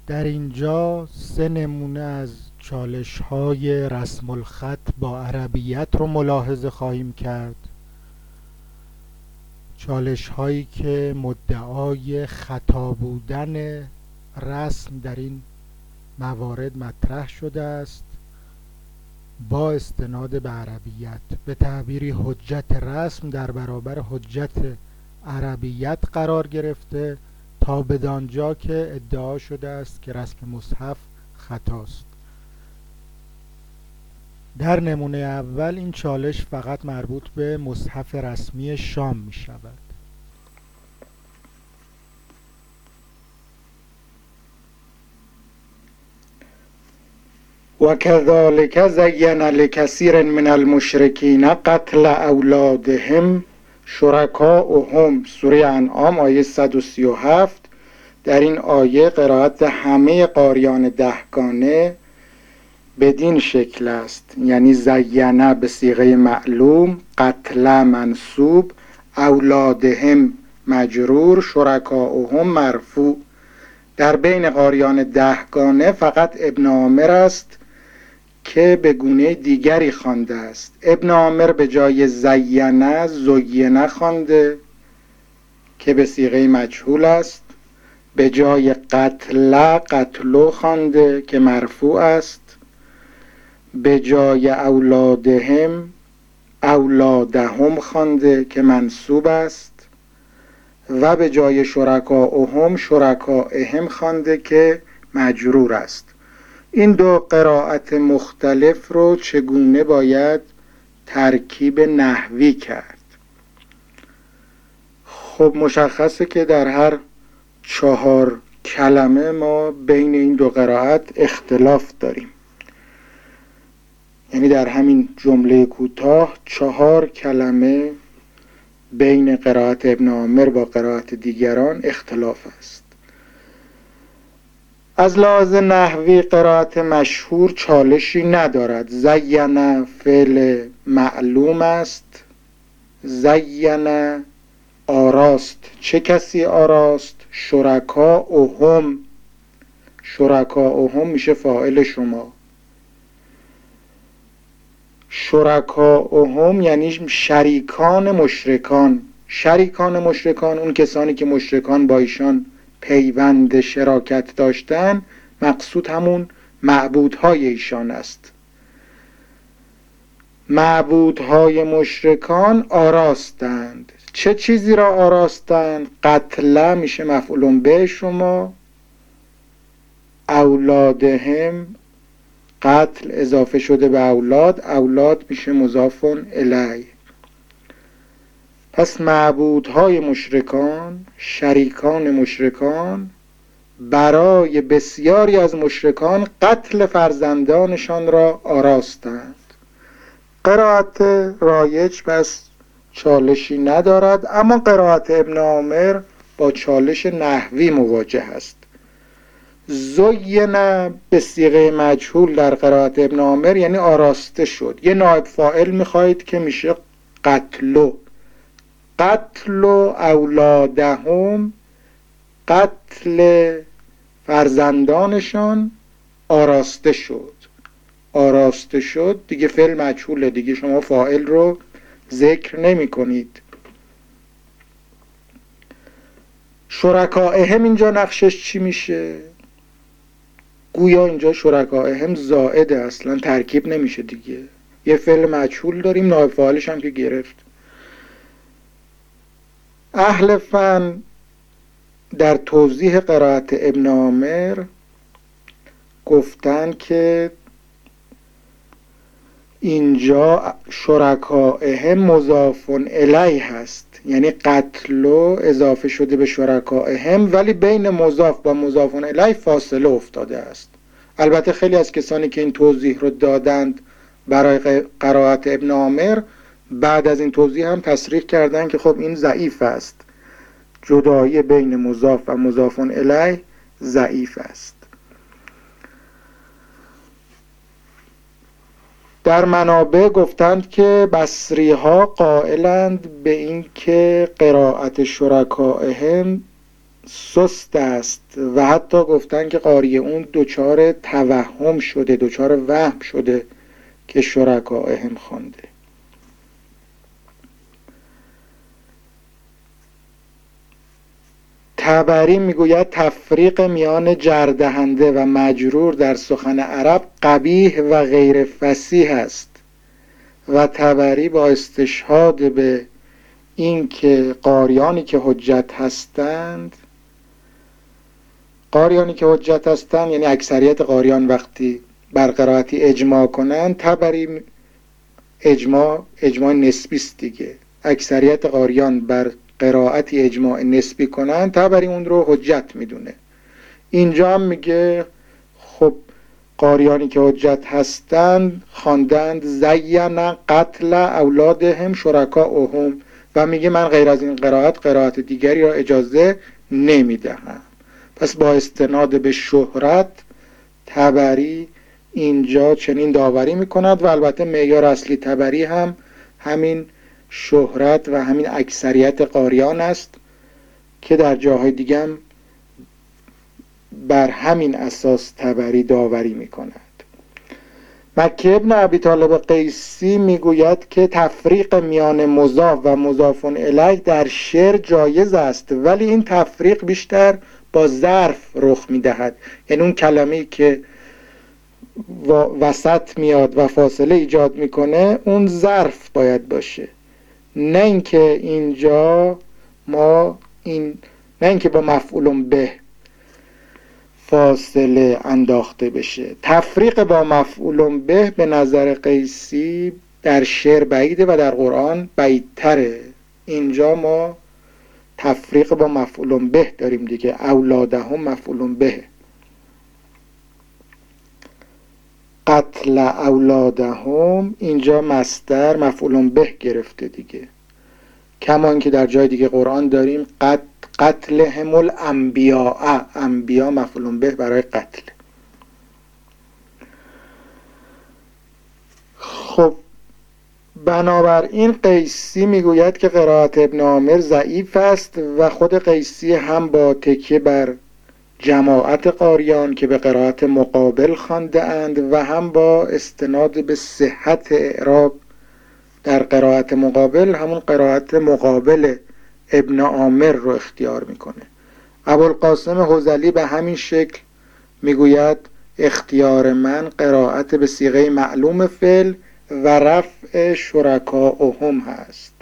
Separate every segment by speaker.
Speaker 1: در اینجا 3 نمونه از چالش‌های رسم الخط با عربیت رو ملاحظه خواهیم کرد. چالش‌هایی که مدعای خطا بودن رسم در این موارد مطرح شده است با استناد به عربیت، به تعبیری حجت رسم در برابر حجت عربیت قرار گرفته تا بدانجا که ادعا شده است که رسم مصحف خطاست. در نمونه اول این چالش فقط مربوط به مصحف رسمی شام می شود.
Speaker 2: وكذلك زين لكثير من المشركين قتل اولادهم شرکاؤهم. سوره انعام آیه 137. در این آیه قرائت همه قاریان دهگانه بدین شکل است، یعنی زینه به صیغه معلوم، قتل منصوب، اولادهم مجرور، شرکاؤهم مرفوع. در بین قاریان دهگانه فقط ابن عامر است که به گونه دیگری خوانده است. ابن عامر به جای زینه زینه خوانده که به صیغه مجهول است، به جای قتل قتلو خوانده که مرفوع است، به جای اولادهم اولادهم خوانده که منصوب است و به جای شرکاؤهم شرکائهم خوانده که مجرور است. این دو قرائت مختلف رو چگونه باید ترکیب نحوی کرد؟ خب مشخصه که در هر 4 کلمه ما بین این دو قرائت اختلاف داریم، یعنی در همین جمله کوتاه 4 کلمه بین قرائت ابن عامر با قرائت دیگران اختلاف است. از لحاظ نحوی قرائت مشهور چالشی ندارد. زینه فعل معلوم است، زینه آراست. چه کسی آراست؟ شرکاؤهم. شرکاؤهم میشه فاعل شما. شرکاؤهم یعنی شریکان مشرکان. شریکان مشرکان اون کسانی که مشرکان با ایشان پیوند شراکت داشتن، مقصود همون معبودهای ایشان است. معبودهای مشرکان آراستند. چه چیزی را آراستند؟ قتل میشه مفعول به شما، اولادهم قتل اضافه شده به اولاد، اولاد میشه مضاف الیه. پس معبودهای مشرکان، شریکان مشرکان، برای بسیاری از مشرکان قتل فرزندانشان را آراستند. قرائت رایج بس چالشی ندارد، اما قرائت ابن عامر با چالش نحوی مواجه است. زینه به صیغه مجهول در قرائت ابن عامر یعنی آراسته شد. یه نائب فاعل میخواهید که میشه قتلو. قتل اولادهم، قتل فرزندانشان آراسته شد. آراسته شد دیگه فعل مجهوله، دیگه شما فاعل رو ذکر نمی کنید. شرکائهم اینجا نقشش چی میشه؟ گویا اینجا شرکائهم زائده، اصلا ترکیب نمیشه دیگه. یه فعل مجهول داریم، نائب فاعلش هم که گرفت. اهل فن در توضیح قرائت ابن عامر گفتن که اینجا شرکائهم مضاف الیه هست، یعنی قتلو اضافه شده به شرکائهم، ولی بین مضاف با مضاف الیه فاصله افتاده است. البته خیلی از کسانی که این توضیح رو دادند برای قرائت ابن عامر بعد از این توضیح هم تصریح کردند که خب این ضعیف است، جدایی بین مضاف و مضاف الیه ضعیف است. در منابع گفتند که بصری ها قائلند به این که قرائت شرکائهم سست است و حتی گفتن که قاری اون دچار توهم شده، دچار وهم شده که شرکائهم خوانده. طبری میگوید تفریق میان جردهنده و مجرور در سخن عرب قبیح و غیر فصیح است و طبری با استشهاد به این که قاریانی که حجت هستند یعنی اکثریت قاریان وقتی بر قرائتی اجماع کنند، طبری اجماع نسبی است دیگه، اکثریت قاریان بر قرائتی اجماع نسبی کنند، طبری اون رو حجت میدونه. اینجا هم میگه خب قاریانی که حجت هستند خواندند زین قتل اولادهم شرکاءهم و میگه من غیر از این قرائت دیگری را اجازه نمیدهم. پس با استناد به شهرت طبری اینجا چنین داوری میکند و البته معیار اصلی طبری هم همین شهرت و همین اکثریت قاریان است که در جاهای دیگه هم بر همین اساس طبری داوری میکند. مکی ابن ابی طالب قیسی میگوید که تفریق میان مضاف و مضاف الیه در شعر جایز است، ولی این تفریق بیشتر با ظرف رخ میدهد، یعنی اون کلمه‌ای که وسط میاد و فاصله ایجاد میکنه اون ظرف باید باشه، نه اینکه اینجا نه اینکه با مفعول به فاصله انداخته بشه. تفریق با مفعول به نظر قیسی در شعر بعیده و در قرآن بعیدتره. اینجا ما تفریق با مفعول به داریم دیگه، اولادهم مفعول به، قتل اولادهم اینجا مصدر مفعول به گرفته دیگه، کمان که در جای دیگه قرآن داریم قتلهم الانبیاء، انبیا مفعول به برای قتل. خب بنابراین قیسی میگوید که قرائت ابن عامر ضعیف است و خود قیسی هم با تکیه بر جماعت قاریان که به قرائت مقابل خوانده اند و هم با استناد به صحت اعراب در قرائت مقابل همون قرائت مقابل ابن عامر رو اختیار میکنه. ابوالقاسم حذلی به همین شکل میگوید اختیار من قرائت به صیغه معلوم فعل و رفع شرکاءهم هست.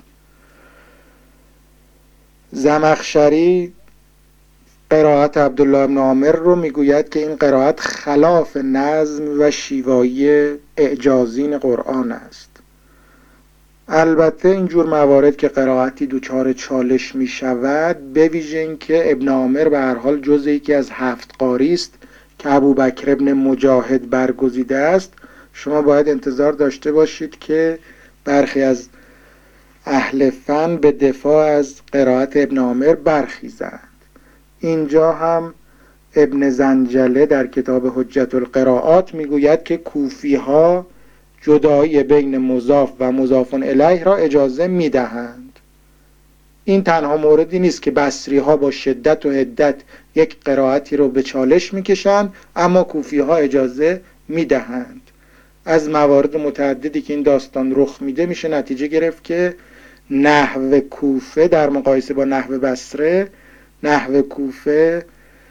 Speaker 2: زمخشری قرائت عبدالله بن عامر رو میگوید که این قرائت خلاف نظم و شیوایی اعجازین قرآن است. البته اینجور موارد که قرائتی دچار چالش می شود، به ویژه این که ابن عامر به هر حال جزء یکی از 7 قاری است که ابوبکر ابن مجاهد برگزیده است، شما باید انتظار داشته باشید که برخی از اهل فن به دفاع از قرائت ابن عامر برخیزند. اینجا هم ابن زنجله در کتاب حجت القرائات میگوید که کوفی ها جدایی بین مضاف و مضاف الیه را اجازه میدهند. این تنها موردی نیست که بصری ها با شدت و حدت یک قرائتی رو به چالش میکشند، اما کوفی ها اجازه میدهند. از موارد متعددی که این داستان رخ میده میشه نتیجه گرفت که نحو کوفه در مقایسه با نحو بصره، نحو کوفه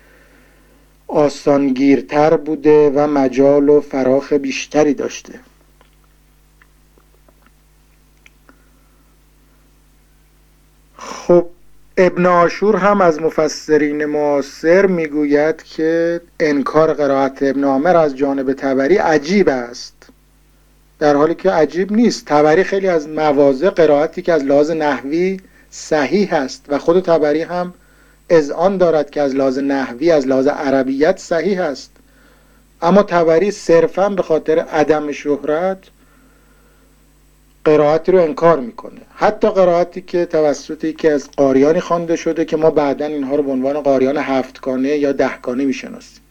Speaker 2: آسانگیرتر بوده و مجال و فراخ بیشتری داشته. خب ابن عاشور هم از مفسرین معاصر میگوید که انکار قرائت ابن عامر از جانب طبری عجیب است، در حالی که عجیب نیست. طبری خیلی از مواضع قرائتی که از لحاظ نحوی صحیح است و خود طبری هم اذعان دارد که از لحاظ نحوی از لحاظ عربیت صحیح است، اما طبری صرفاً به خاطر عدم شهرت قرائتی رو انکار میکنه، حتی قرائتی که توسط یکی از قاریانی خوانده شده که ما بعداً اینها رو به عنوان قاریان 7گانه یا 10گانه میشناسیم.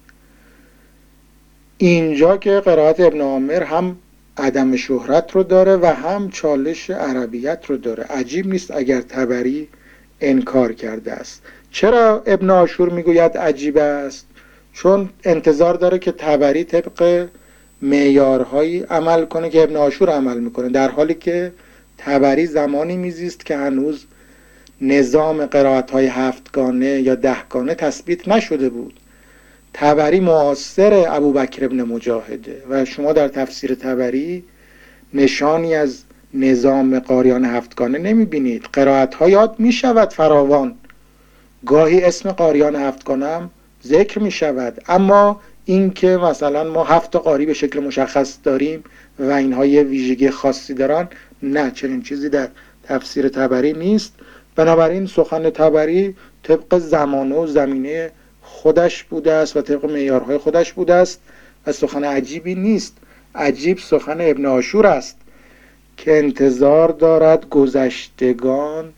Speaker 2: اینجا که قرائت ابن عامر هم عدم شهرت رو داره و هم چالش عربیت رو داره، عجیب نیست اگر طبری انکار کرده است. چرا ابن عاشور میگوید عجیب است؟ چون انتظار داره که طبری طبق معیارهایی عمل کنه که ابن عاشور عمل میکنه، در حالی که طبری زمانی میزیست که هنوز نظام قرائت‌های هفتگانه یا دهگانه تثبیت نشده بود. طبری معاصر ابوبکر ابن مجاهده و شما در تفسیر طبری نشانی از نظام قاریان هفتگانه نمیبینید. قرائت‌ها یاد میشود فراوان، گاهی اسم قاریان هفتگانه هم ذکر میشود، اما این که مثلا ما 7 قاری به شکل مشخص داریم و اینها یه ویژگی خاصی دارن، نه، چنین چیزی در تفسیر طبری نیست. بنابراین سخن طبری طبق زمان و زمینه خودش بوده است و طبق معیارهای خودش بوده است و سخن عجیبی نیست. عجیب سخن ابن عاشور است که انتظار دارد گذشتگان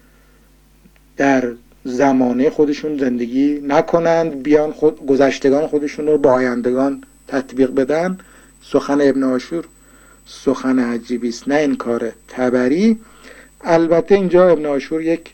Speaker 2: در زمانه خودشون زندگی نکنند، بیان گذشتگان خودشون رو با آیندگان تطبیق بدن. سخن ابن عاشور سخن عجیبی است، نه انکار طبری. البته اینجا ابن عاشور یک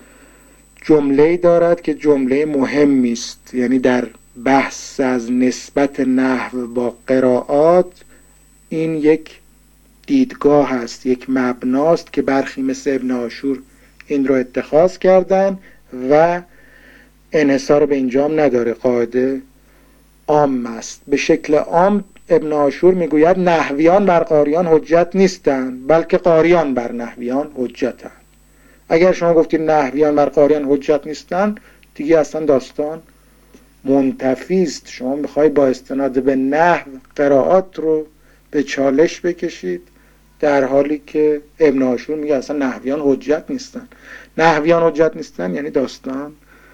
Speaker 2: جمله دارد که جمله مهمی است، یعنی در بحث از نسبت نحو با قرائات این یک دیدگاه است، یک مبناست که برخی مثل ابن عاشور این رو اتخاذ کردن و انحصار به اینجام نداره، قاعده عام است. به شکل عام ابن عاشور میگوید نحویان بر قاریان حجت نیستند، بلکه قاریان بر نحویان حجتند. اگر شما گفتید نحویان بر قاریان حجت نیستند، دیگه اصلا داستان منتفی است. شما میخوای با استناد به نحو قرائات رو به چالش بکشید، در حالی که ابن عاشور میگه اصلا نحویان حجت نیستن. نحویان حجت نیستن یعنی داستان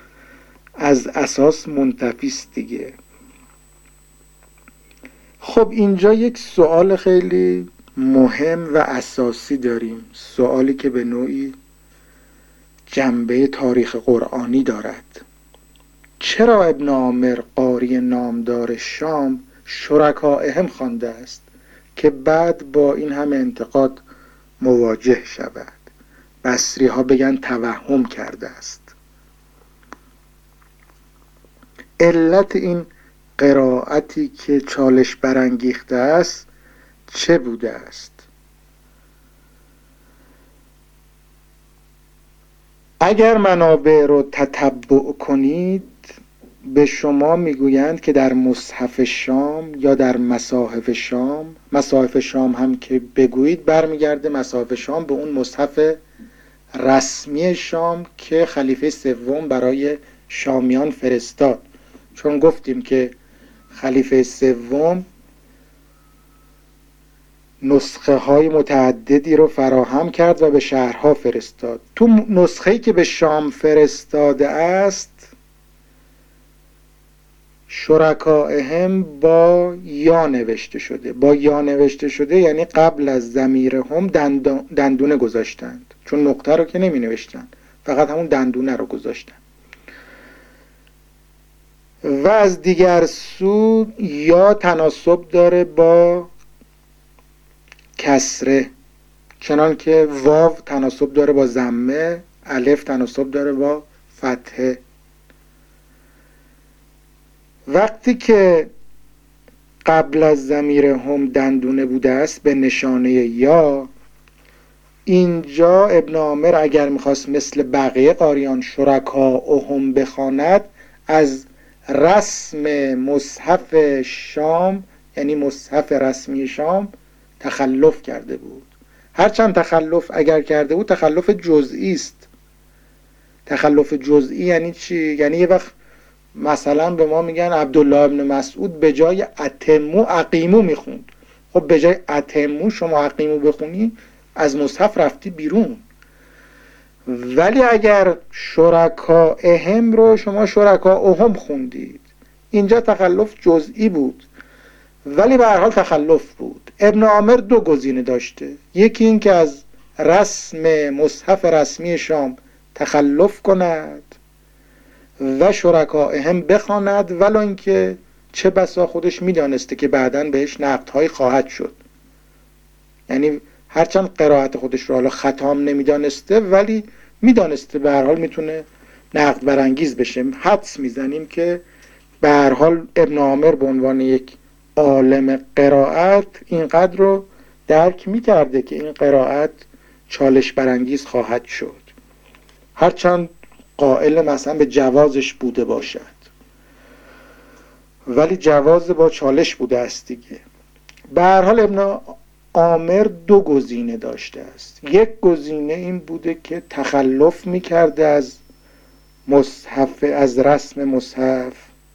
Speaker 2: از اساس منتفی است دیگه. خب اینجا یک سوال خیلی مهم و اساسی داریم، سوالی که به نوعی جنبه تاریخ قرآنی دارد. چرا ابن عامر قاری نامدار شام شرکائهم خوانده است که بعد با این همه انتقاد مواجه شود؟ بصری ها بگن توهم کرده است. علت این قرائتی که چالش برانگیخته است چه بوده است؟ اگر منابع رو تتبع کنید به شما میگویند که در مصحف شام یا در مصاحف شام، مصاحف شام هم که بگویید برمیگرده مصاحف شام به اون مصحف رسمی شام که خلیفه سوم برای شامیان فرستاد، چون گفتیم که خلیفه سوم نسخه های متعددی رو فراهم کرد و به شهرها فرستاد. تو نسخه‌ای که به شام فرستاده است شرکائهم با یا نوشته شده. با یا نوشته شده یعنی قبل از ضمیر هم دندونه گذاشتند، چون نقطه رو که نمی نوشتن، فقط همون دندونه رو گذاشتن. و از دیگر سو یا تناسب داره با کسره، چنان که واو تناسب داره با ضمه، الف تناسب داره با فتحه. وقتی که قبل از ضمیر هم دندونه بوده است به نشانه یا، اینجا ابن عامر اگر میخواست مثل بقیه قاریان شرکائهم بخواند از رسم مصحف شام، یعنی مصحف رسمی شام، تخلف کرده بود. هرچند تخلف اگر کرده بود تخلف جزئی است. تخلف جزئی یعنی چی؟ یعنی یه وقت مثلا به ما میگن عبدالله ابن مسعود به جای اتمو عقیمو میخوند. خب به جای اتمو شما عقیمو بخونی از مصحف رفتی بیرون. ولی اگر شرکائهم رو شما شرکائهم خوندید، اینجا تخلف جزئی بود ولی به هر حال تخلف بود. ابن عامر دو گزینه داشته، یکی این که از رسم مصحف رسمی شام تخلف کند و شرکائهم بخواند، ولو اینکه چه بسا خودش میدانسته که بعداً بهش نقدهایی خواهد شد. یعنی هرچند قرائت خودش رو حالا خطام نمیدانسته ولی میدانسته به هر حال میتونه نقد برانگیز بشه. حدس میزنیم که به هر حال ابن عامر به عنوان یک عالم قرائت اینقدر رو درک میکرده که این قرائت چالش برانگیز خواهد شد، هرچند قائل مثلا به جوازش بوده باشد، ولی جواز با چالش بوده است دیگه. به هر حال ابن عامر دو گزینه داشته است. یک گزینه این بوده که تخلف میکرده از مصحف، از رسم مصحف،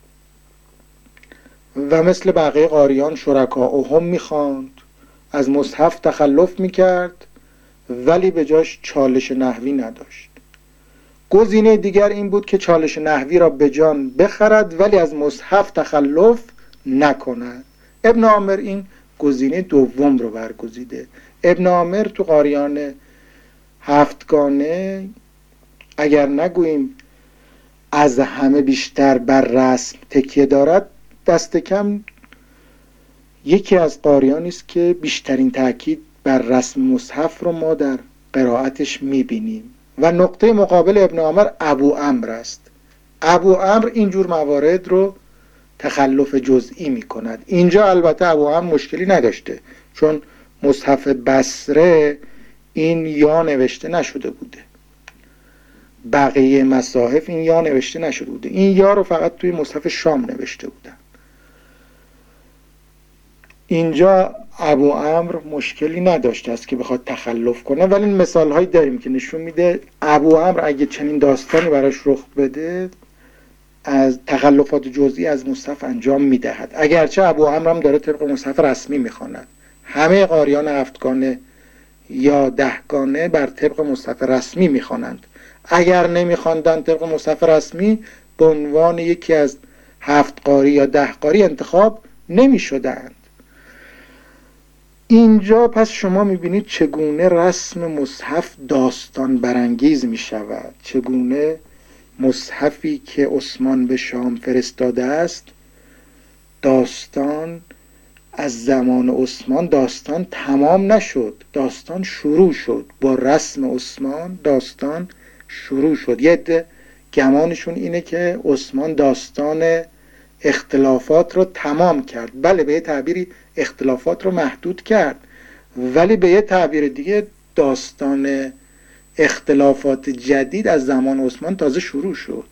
Speaker 2: و مثل بقیه قاریان شرکاءهم میخواند، از مصحف تخلف میکرد ولی به جاش چالش نحوی نداشت. گزینه دیگر این بود که چالش نحوی را به جان بخرد ولی از مصحف تخلف نکند. ابن عامر این گزینه دوم رو برگزیده. ابن عامر تو قاریان هفتگانه اگر نگوییم از همه بیشتر بر رسم تکیه دارد، دست کم یکی از قاریانی است که بیشترین تاکید بر رسم مصحف رو ما در قرائتش میبینیم. و نقطه مقابل ابن عامر ابو عمرو است. ابو عمرو اینجور موارد رو تخلف جزئی میکند. اینجا البته ابو عمرو مشکلی نداشته، چون مصحف بصره این یا نوشته نشده بوده، بقیه مصاحف این یا نوشته نشده بوده، این یا رو فقط توی مصحف شام نوشته بودن. اینجا ابو عمرو مشکلی نداشته است که بخواد تخلف کنه، ولی این مثال هایی داریم که نشون میده ابو عمرو اگه چنین داستانی براش رخ بده از تخلفات جزئی از مصحف انجام میدهد، اگرچه ابو عمرو هم داره طبق مصحف رسمی میخواند. همه قاریان هفتگانه یا دهگانه بر طبق مصحف رسمی میخوانند. اگر نمیخواندن طبق مصحف رسمی، به عنوان یکی از 7 قاری یا 10 قاری انتخاب نمیشدند. اینجا پس شما میبینید چگونه رسم مصحف داستان برانگیز میشود، چگونه مصحفی که عثمان به شام فرستاده است، داستان از زمان عثمان داستان تمام نشد، داستان شروع شد با رسم عثمان. داستان شروع شد. یه عده گمانشون اینه که عثمان داستان اختلافات رو تمام کرد. بله، به یه تعبیری اختلافات رو محدود کرد، ولی به یه تعبیر دیگه داستان اختلافات جدید از زمان عثمان تازه شروع شد.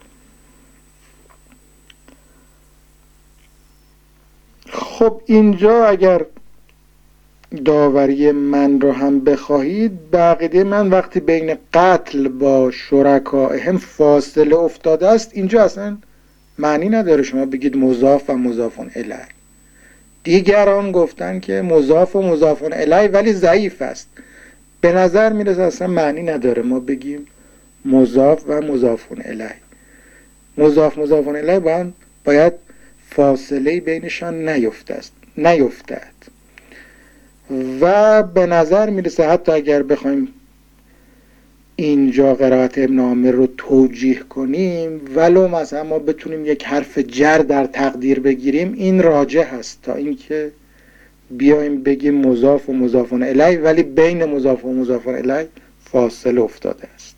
Speaker 2: خب اینجا اگر داوری من رو هم بخواهید، به عقیده من وقتی بین قتل با شرکائهم فاصله افتاده است، اینجا اصلا معنی نداره شما بگید مضاف و مضاف الیه. دیگران گفتن که مضاف و مضاف الیه ولی ضعیف است. به نظر میرسه اصلا معنی نداره ما بگیم مضاف و مضاف الیه. مضاف مضاف الیه باید فاصله بینشان نیفتد. و به نظر میرسه حتی اگر بخوایم اینجا قرائت ابن عامر رو توجیه کنیم، ولو مثلا ما بتونیم یک حرف جر در تقدیر بگیریم، این راجح هست تا اینکه بیایم بگیم مضاف و مضاف الیه ولی بین مضاف و مضاف الیه فاصله افتاده است.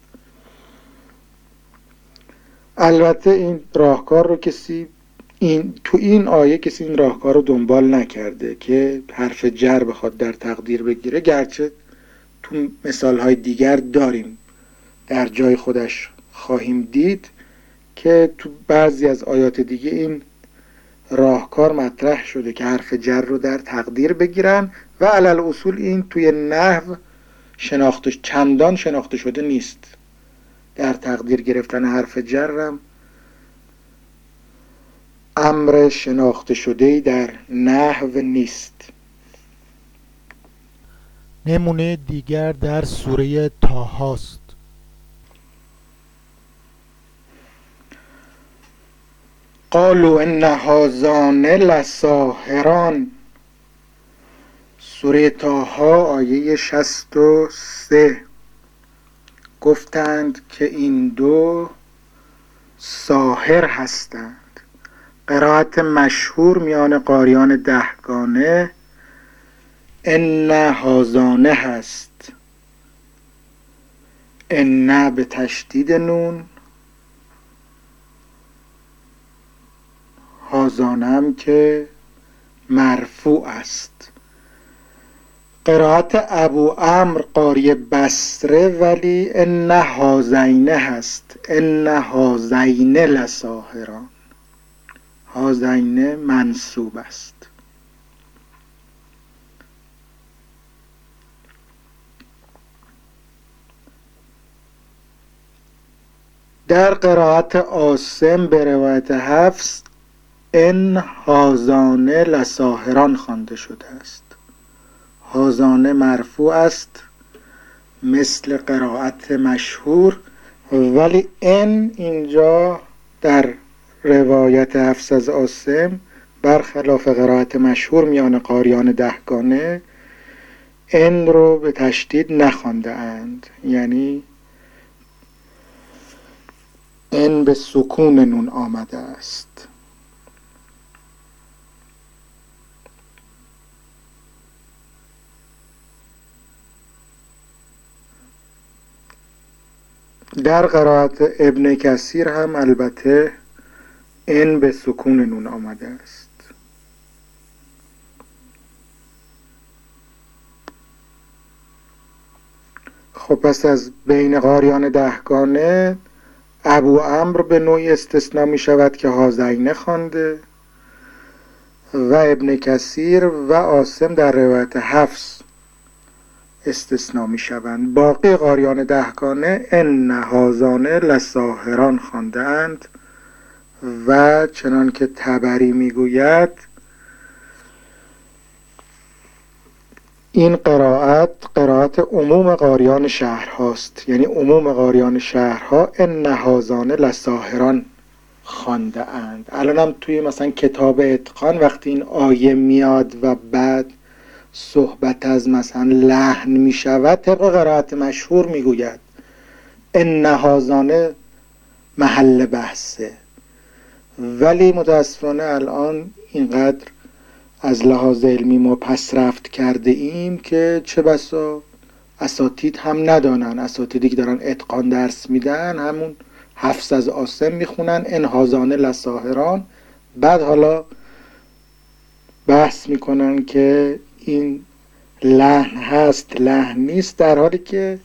Speaker 2: البته این راهکار رو تو این آیه کسی این راهکار رو دنبال نکرده که حرف جر بخواد در تقدیر بگیره، گرچه تو مثالهای دیگر داریم، در جای خودش خواهیم دید که تو بعضی از آیات دیگه این راهکار مطرح شده که حرف جر رو در تقدیر بگیرن و علل اصول این توی نحو چندان شناخته شده نیست. در تقدیر گرفتن حرف جرم امر شناخته شده‌ای در نحو نیست.
Speaker 1: نمونه دیگر در سوره طه است.
Speaker 2: قالوا ان هذان لساحران. سوره طه آیه 63. گفتند که این دو ساحر هستند. قرائت مشهور میان قاریان دهگانه ان هذان هست، ان به تشدید نون هازانه هم که مرفوع است. قرائت ابو عمرو قاری بصره ولی ان هازینه هست، ان هازینه لساحران، هازینه منصوب است. در قرائت عاصم به روایت حفص ان هازانه لساحران خوانده شده است. هازانه مرفوع است مثل قرائت مشهور، ولی ان اینجا در روایت حفص از عاصم برخلاف قرائت مشهور میان قاریان دهگانه ان رو به تشدید نخوانده اند، یعنی ان به سکون نون آمده است. در قرائت ابن کثیر هم البته ان به سکون نون آمده است. خب پس از بین قاریان دهگانه ابو عمرو به نوعی استثناء می شود که هازینه خوانده و ابن کثیر و عاصم در روایت حفص استثناء می شوند. باقی قاریان دهگانه ان هازانه لساحران خوانده اند و چنان که طبری می گوید این قرائت عموم قاریان شهرهاست، یعنی عموم قاریان شهرها ان هازانه لساحران خوانده اند. الان هم توی مثلا کتاب اتقان وقتی این آیه میاد و بعد صحبت از مثلا لحن می شود طبق قرائت مشهور می گوید ان هازانه محل بحثه، ولی متاسفانه الان اینقدر از لحاظ علمی ما پس رفت کرده ایم که چه بسا اساتید هم ندانن، اساتیدی که دارن اتقان درس میدن همون حفص از عاصم میخونن ان هازانه لساحران، بعد حالا بحث میکنن که این لحن هست لحن نیست، در حالی که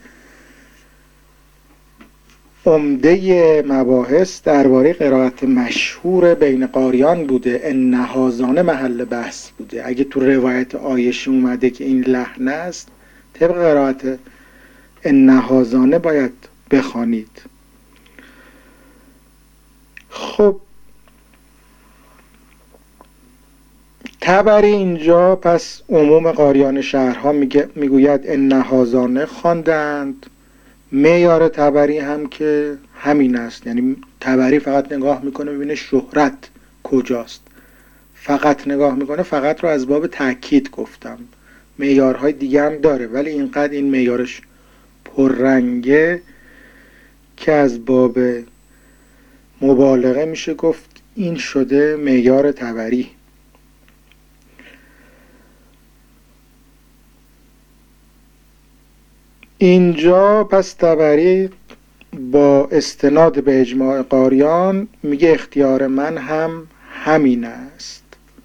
Speaker 2: عمده مباحث درباره قرائت مشهور بین قاریان بوده، ان هازانه محل بحث بوده. اگه تو روایت عایشه اومده که این لحن است طبق قرائت ان هازانه باید بخوانید. خب طبری اینجا پس عموم قاریان شهرها میگوید ان هازانه خواندند. معیار طبری هم که همین است، یعنی طبری فقط نگاه میکنه ببینه شهرت کجاست، فقط نگاه میکنه، فقط رو از باب تأکید گفتم، معیارهای دیگه هم داره ولی اینقدر این معیارش پررنگه که از باب مبالغه میشه گفت این شده معیار طبری. اینجا پس طبری با استناد به اجماع قاریان میگه اختیار من هم همین است.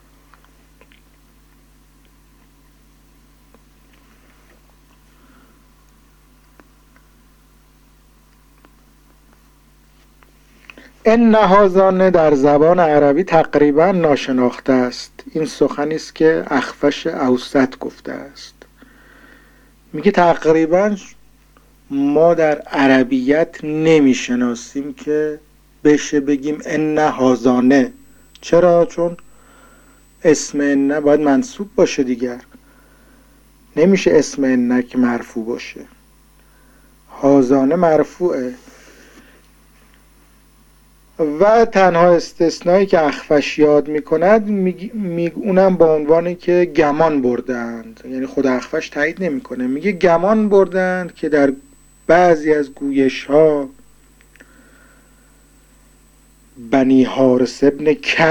Speaker 2: ان هازانه در زبان عربی تقریبا ناشناخته است. این سخنی است که اخفش اوسط گفته است. میگه تقریبا ما در عربیت نمیشناسیم که بشه بگیم ان هازانه. چرا؟ چون اسم ان باید منصوب باشه دیگر، نمیشه اسم ان که مرفوع باشه. هازانه مرفوعه و تنها استثنایی که اخفش یاد میکند اونم با عنوانی که گمان بردند، یعنی خود اخفش تایید نمیکنه، میگه گمان بردند که در بعضی از گویش ها بنی حارث ابن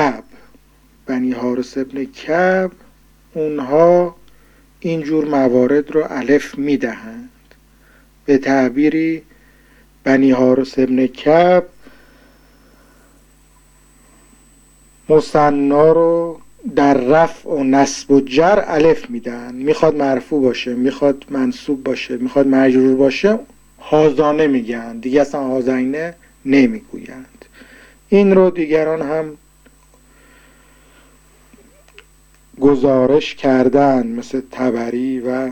Speaker 2: کعب اونها اینجور موارد رو الف میدهند. به تعبیری بنی حارث ابن کعب مثنا رو در رفع و نصب و جر الف میدن، میخواد مرفوع باشه، میخواد منصوب باشه، میخواد مجرور باشه هازانه میگن، دیگه اصلا هازینه نمیگویند. این رو دیگران هم گزارش کردن، مثل طبری و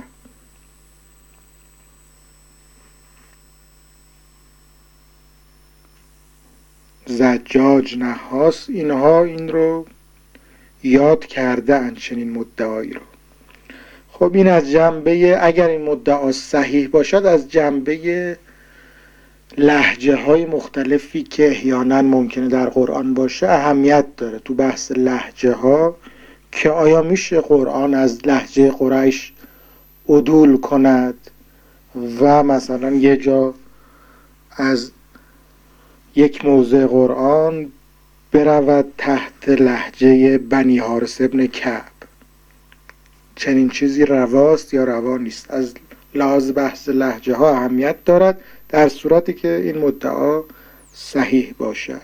Speaker 2: زجاج، نحاس، اینها این رو یاد کردن چنین مدعایی رو. خب این از جنبه، اگر این مدعا صحیح باشد، از جنبه لهجه های مختلفی که احیانا ممکنه در قرآن باشه اهمیت داره تو بحث لهجه ها، که آیا میشه قرآن از لهجه قریش عدول کند و مثلا یه جا از یک موضع قرآن برود تحت لهجه بنی حارث ابن کعب. چنین چیزی رواست یا روا نیست؟ از لحاظ بحث لهجه ها اهمیت دارد در صورتی که این مدعا صحیح باشد.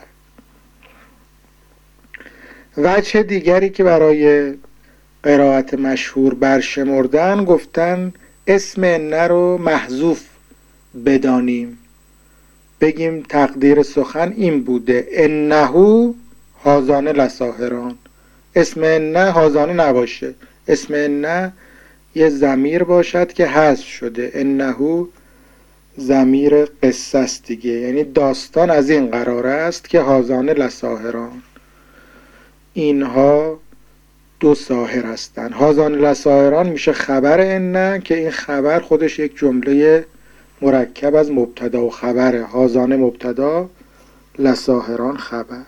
Speaker 2: وجه دیگری که برای قرائت مشهور برشمردن، گفتن اسم نه رو محذوف بدانیم، بگیم تقدیر سخن این بوده انهو هازانه لساهران، اسم نه هازانه نباشه، اسم نه یه ضمیر باشد که حذف شده، انهو ضمیر قصه است دیگه، یعنی داستان از این قرار است که هازانه لساهران، اینها دو ساحر هستند. هازانه لساهران میشه خبر ان، که این خبر خودش یک جمله مرکب از مبتدا و خبره، هازانه مبتدا، لساهران خبر.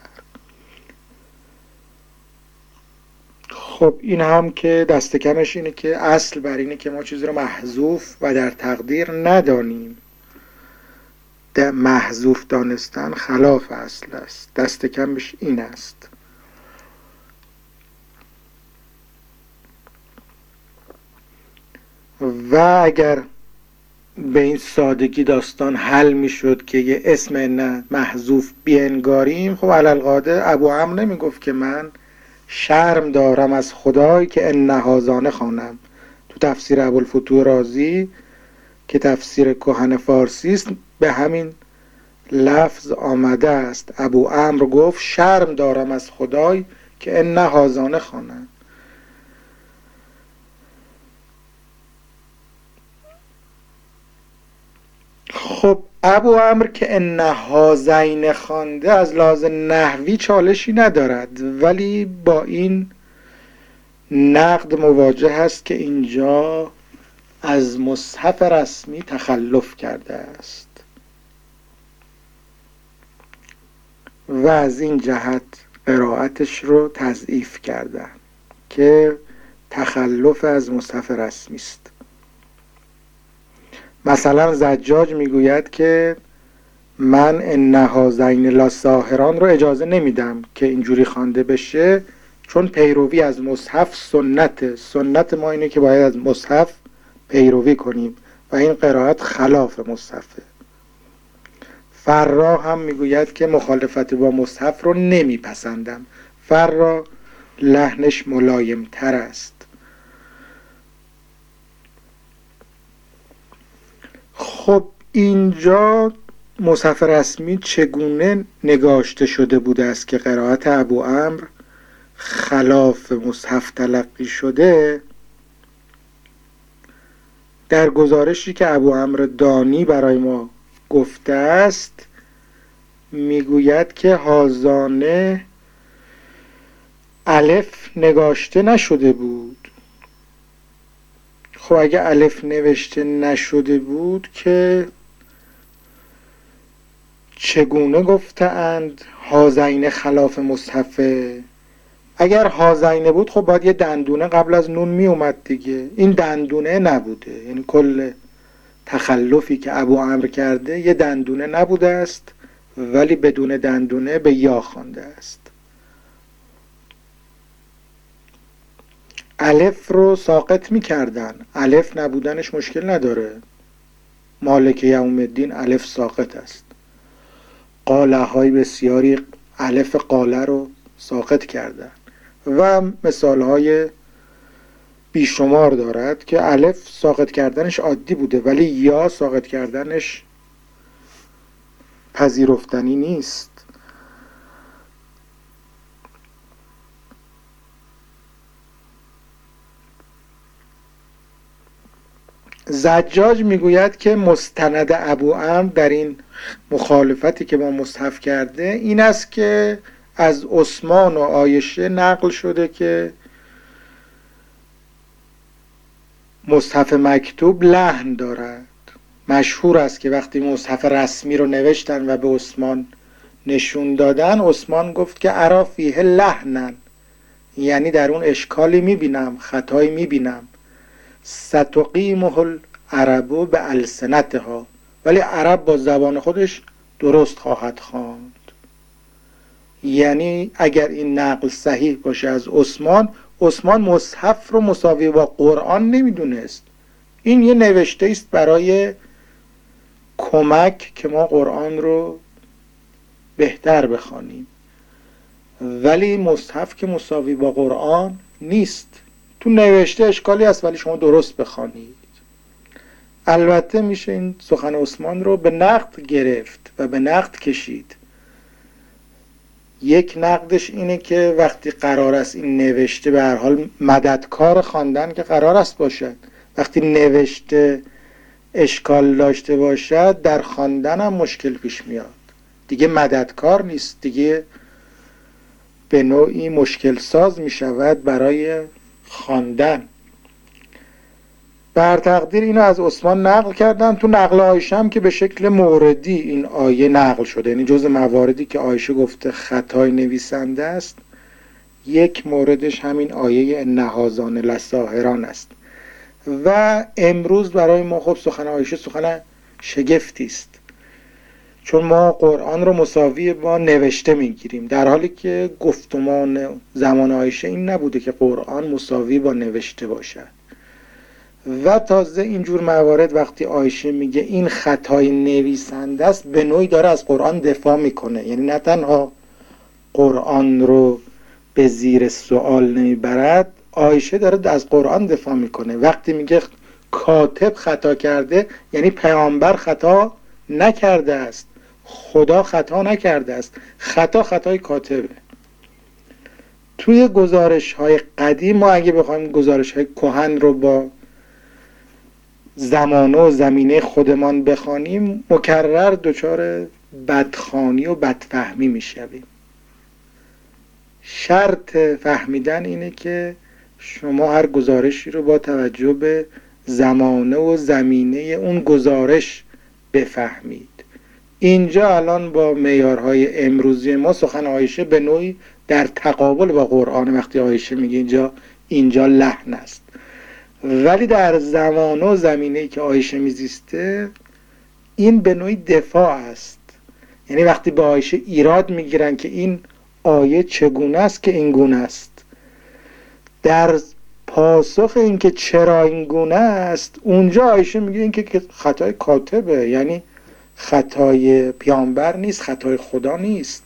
Speaker 2: خب این هم که دست کمش اینه که اصل بر اینه که ما چیزی رو محذوف و در تقدیر ندانیم. محذوف دانستن خلاف اصل است، دست کمش این است. و اگر به این سادگی داستان حل می شد که یه اسم نه محذوف بینگاریم، خب علالقاعده ابو عمرو نمی گفت که من شرم دارم از خدای که ان هازانه خوانم. تو تفسیر ابوالفتوح رازی که تفسیر کهن فارسی است به همین لفظ آمده است. ابو عمرو گفت شرم دارم از خدای که ان هازانه خوانم. خب ابو عمرو که ان هازین خوانده از لحاظ نحوی چالشی ندارد، ولی با این نقد مواجه هست که اینجا از مصحف رسمی تخلف کرده است و از این جهت قرائتش رو تضعیف کردن که تخلف از مصحف رسمی است. مثلا زجاج میگوید که من ان هازین لساهران رو اجازه نمیدم که اینجوری خوانده بشه، چون پیروی از مصحف سنت ما اینه که باید از مصحف پیروی کنیم و این قرائت خلاف مصحفه. فرا هم میگوید که مخالفت با مصحف رو نمیپسندم، فرا لحنش ملایم تر است. خب اینجا مصحف رسمی چگونه نگاشته شده بوده است که قرائت ابو عمرو خلاف مصحف تلقی شده؟ در گزارشی که ابو عمرو دانی برای ما گفته است میگوید که هازانه الف نگاشته نشده بود. خب اگه الف نوشته نشده بود که چگونه گفتند هازین خلاف مصحفه؟ اگر هازینه بود خب باید یه دندونه قبل از نون می اومد دیگه، این دندونه نبوده، یعنی کل تخلفی که ابو عمرو کرده یه دندونه نبوده است، ولی بدون دندونه به یا خوانده است. الف رو ساقط می کردن، الف نبودنش مشکل نداره، مالک یوم الدین الف ساقط است، قاله های بسیاری الف قاله رو ساقط کردن و مثالهای بیشمار دارد که الف ساقط کردنش عادی بوده ولی یا ساقط کردنش پذیرفتنی نیست. زجاج میگوید که مستند ابو عمرو در این مخالفتی که با مصحف کرده این است که از عثمان و عایشه نقل شده که مصحف مکتوب لحن دارد. مشهور است که وقتی مصحف رسمی رو نوشتن و به عثمان نشون دادن، عثمان گفت که ارا فیه لحنا، یعنی در اون اشکالی میبینم، خطایی میبینم. ستقیمه العرب به السنتها، ولی عرب با زبان خودش درست خواهد خواند. یعنی اگر این نقل صحیح باشه از عثمان مصحف رو مساوی با قرآن نمیدونست. این یه نوشته است برای کمک که ما قرآن رو بهتر بخوانیم، ولی مصحف که مساوی با قرآن نیست. تو نوشته اشکالی هست ولی شما درست بخوانید. البته میشه این سخن عثمان رو به نقد گرفت و به نقد کشید. یک نقدش اینه که وقتی قرار است این نوشته به هر حال مددکار خواندن که قرار است باشد، وقتی نوشته اشکال داشته باشد در خواندن هم مشکل پیش میاد، دیگه مددکار نیست، دیگه به نوعی مشکل ساز میشود برای خواندن. بر تقدیر اینو از عثمان نقل کردن. تو نقل عایشه هم که به شکل موردی این آیه نقل شده، یعنی جز مواردی که عایشه گفته خطای نویسنده است، یک موردش همین آیه ان هذان لساحران است. و امروز برای ما خب سخن عایشه سخن شگفتی است، چون ما قرآن رو مساوی با نوشته میگیریم، در حالی که گفتمان زمان عایشه این نبوده که قرآن مساوی با نوشته باشد. و تازه اینجور موارد وقتی عایشه میگه این خطای نویسنده است، به نوعی داره از قرآن دفاع میکنه. یعنی نه تنها قرآن رو به زیر سوال نمیبرد، عایشه داره از قرآن دفاع میکنه. وقتی میگه کاتب خطا کرده، یعنی پیامبر خطا نکرده است، خدا خطا نکرده است، خطای کاتبه. توی گزارش های قدیم ما اگه بخوایم گزارش های کهن رو با زمانه و زمینه خودمان بخوانیم، مکرر دچار بدخوانی و بدفهمی میشویم. شرط فهمیدن اینه که شما هر گزارشی رو با توجه به زمانه و زمینه اون گزارش بفهمید. اینجا الان با معیارهای امروزی ما سخن عایشه به نوعی در تقابل با قرآن. وقتی عایشه میگه اینجا لحن است، ولی در زمان و زمینه‌ای که عایشه میزیسته این به نوعی دفاع است. یعنی وقتی با عایشه ایراد میگیرن که این آیه چگونه است که این گونه است، در پاسخ این که چرا این گونه است اونجا عایشه میگه این که خطای کاتبه، یعنی خطای پیامبر نیست، خطای خدا نیست.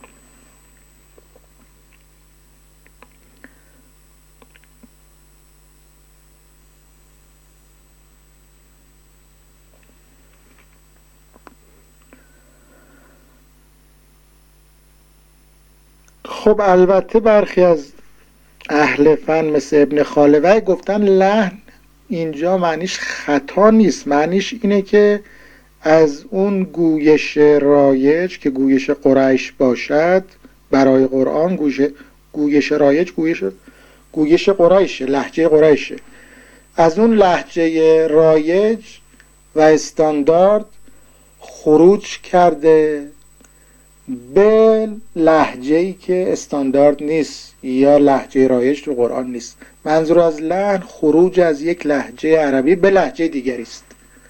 Speaker 2: خب البته برخی از اهل فن مثل ابن خالوی گفتن لحن اینجا معنیش خطا نیست، معنیش اینه که از اون گویش رایج که گویش قریش باشد برای قرآن، گویش رایج گویش قریشه، لهجه قریشه، از اون لهجه رایج و استاندارد خروج کرده به لهجه‌ای که استاندارد نیست یا لهجه رایج تو قرآن نیست. منظور از لحن خروج از یک لهجه عربی به لهجه دیگری است.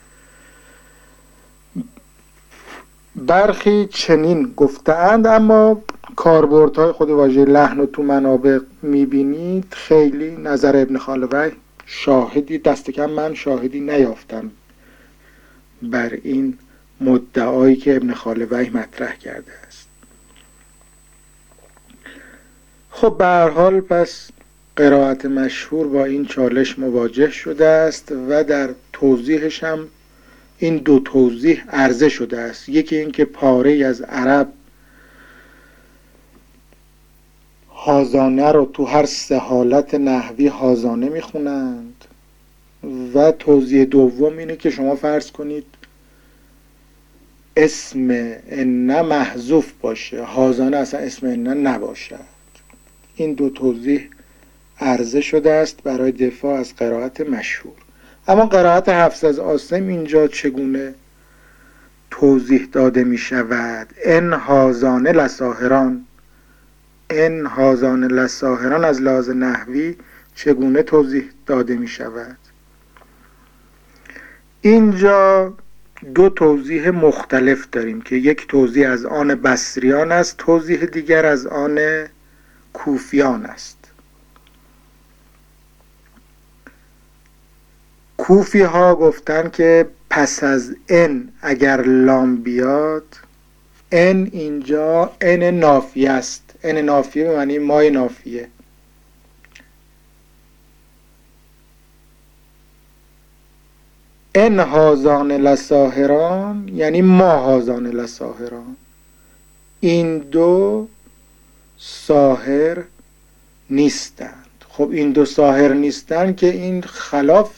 Speaker 2: برخی چنین گفتند، اما کاربردهای خود واژه لحن رو تو منابع میبینید خیلی نظر ابن خالوی شاهدی، دست کم من شاهدی نیافتم بر این مدعایی که ابن خالوی مطرح کرده است. خب به هر حال پس قرائت مشهور با این چالش مواجه شده است و در توضیحش هم این دو توضیح عرضه شده است. یکی این که پاره از عرب هازانه رو تو هر سه حالت نحوی هازانه میخونند و توضیح دوم اینه که شما فرض کنید اسم ان محذوف باشه، هازانه اصلا اسم ان نباشه. این دو توضیح عرضه شده است برای دفاع از قرائت مشهور. اما قرائت حفص از عاصم اینجا چگونه توضیح داده می شود؟ ان هازانه لساهران، ان هازانه لساهران از لحاظ نحوی چگونه توضیح داده می شود؟ اینجا دو توضیح مختلف داریم که یک توضیح از آن بصریان است، توضیح دیگر از آن کوفیان است. کوفی ها گفتن که پس از ان اگر لام بیاد، ان اینجا ان نافیه است. ان نافیه به معنی مای نافیه. ان هازان لساهران یعنی ما هازان لساهران، این دو ساحر نیستند. خب این دو ساحر نیستند که این خلاف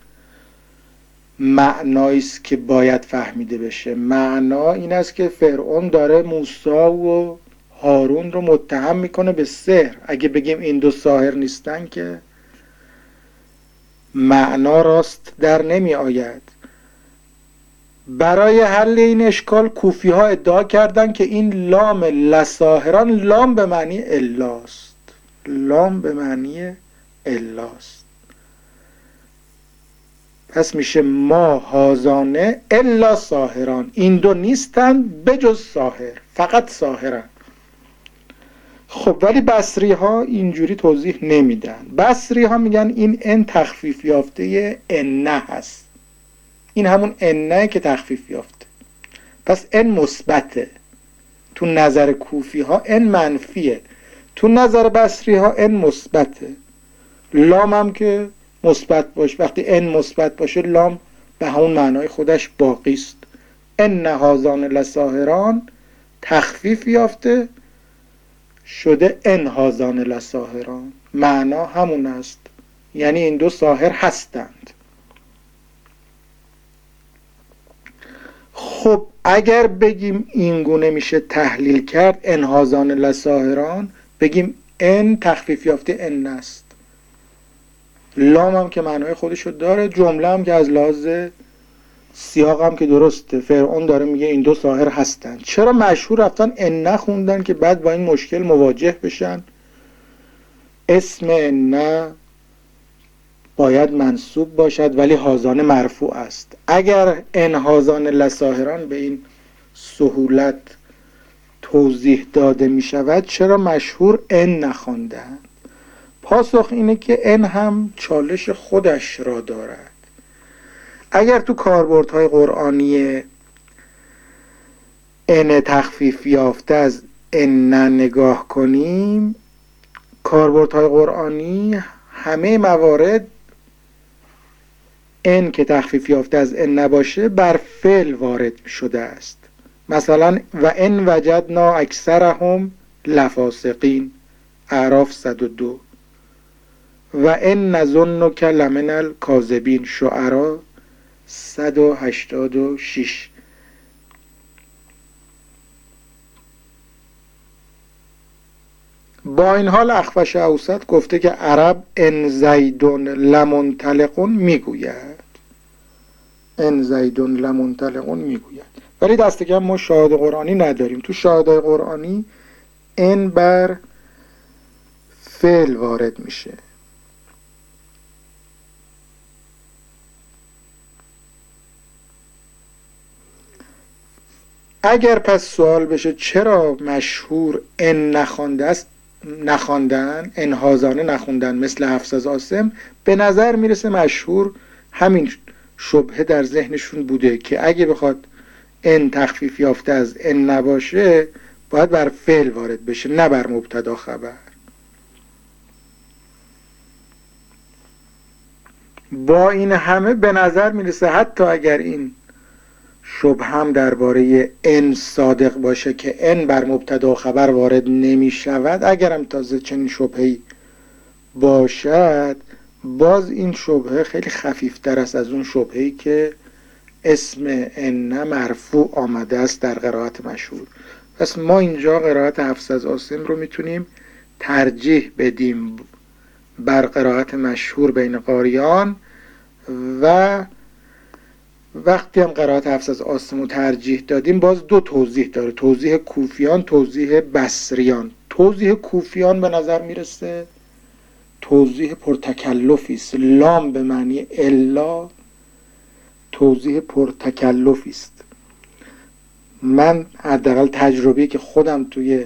Speaker 2: معنایی است که باید فهمیده بشه. معنا این است که فرعون داره موسی و هارون رو متهم میکنه به سحر. اگه بگیم این دو ساحر نیستن که معنا راست در نمی آید. برای حل این اشکال کوفی ها ادعا کردن که این لام لساهران لام به معنی الاست، لام به معنی الاست. پس میشه ما هازانه الا ساهران، این دو نیستند بجز ساهر، فقط ساهرن. خب ولی بصری ها اینجوری توضیح نمیدن. بصری ها میگن این ان تخفیف یافته انه هست، این همون انه که تخفیف یافته، پس ان مثبته. تو نظر کوفی ها ان منفیه، تو نظر بصری ها ان مثبته. لام هم که مثبت باشه، وقتی ان مثبت باشه لام به همون معنای خودش باقی است. ان هازان لساهران تخفیف یافته شده ان هازان لساهران، معنا همون است، یعنی این دو ساحر هستند. خب اگر بگیم این گونه میشه تحلیل کرد ان هازان لساهران، بگیم ان تخفیف یافته ان است، لام هم که معنای خودشو داره، جمله هم که از لحاظ سیاق هم که درسته، فرعون داره میگه این دو ساحر هستن. چرا مشهور رفتن ان نخوندن که بعد با این مشکل مواجه بشن؟ اسم ان باید منصوب باشد ولی هازانه مرفوع است. اگر ان هازان لساهران به این سهولت توضیح داده می شود، چرا مشهور ان نخواندند؟ پاسخ اینه که ان هم چالش خودش را دارد. اگر تو کاربردهای قرآنی ان تخفیف یافته از ان نگاه کنیم، کاربردهای قرآنی همه موارد ان که تخفیف یافته از ان نباشه بر فعل وارد شده است. مثلا و ان وجدنا اکثرهم لفاسقین، اعراف 102، و ان نظنک لمن الکاذبین، شعراء 186. با این حال اخفش اوسط گفته که عرب ان زیدون لمنطلقون میگوید، ان زیدون لمنطلقون میگوید، ولی دست کم ما شاهد قرآنی نداریم. تو شاهدهای قرآنی ان بر فعل وارد میشه. اگر پس سوال بشه چرا مشهور ان نخوانده است، نخواندن، ان هازانه نخوندن مثل حفص از عاصم، به نظر میرسه مشهور همین شبهه در ذهنشون بوده که اگه بخواد ان تخفیف یافته از ان نباشه باید بر فعل وارد بشه نه بر مبتدا خبر. با این همه به نظر میرسه حتی اگر این شبه هم درباره ان صادق باشه که ان بر مبتدا و خبر وارد نمی شود، اگرم تازه چنین شبهی باشد، باز این شبهه خیلی خفیفتر است از اون شبهه‌ای که اسم ان مرفوع آمده است در قرائت مشهور. پس ما اینجا قرائت حفص از عاصم رو میتونیم ترجیح بدیم بر قرائت مشهور بین قاریان، و وقتی هم قرائت حفص از عاصم رو ترجیح دادیم باز دو توضیح داره، توضیح کوفیان، توضیح بصریان. توضیح کوفیان به نظر میرسه توضیح پرتکلفی است، لام به معنی الا توضیح پرتکلفی است. من حداقل تجربه‌ای که خودم توی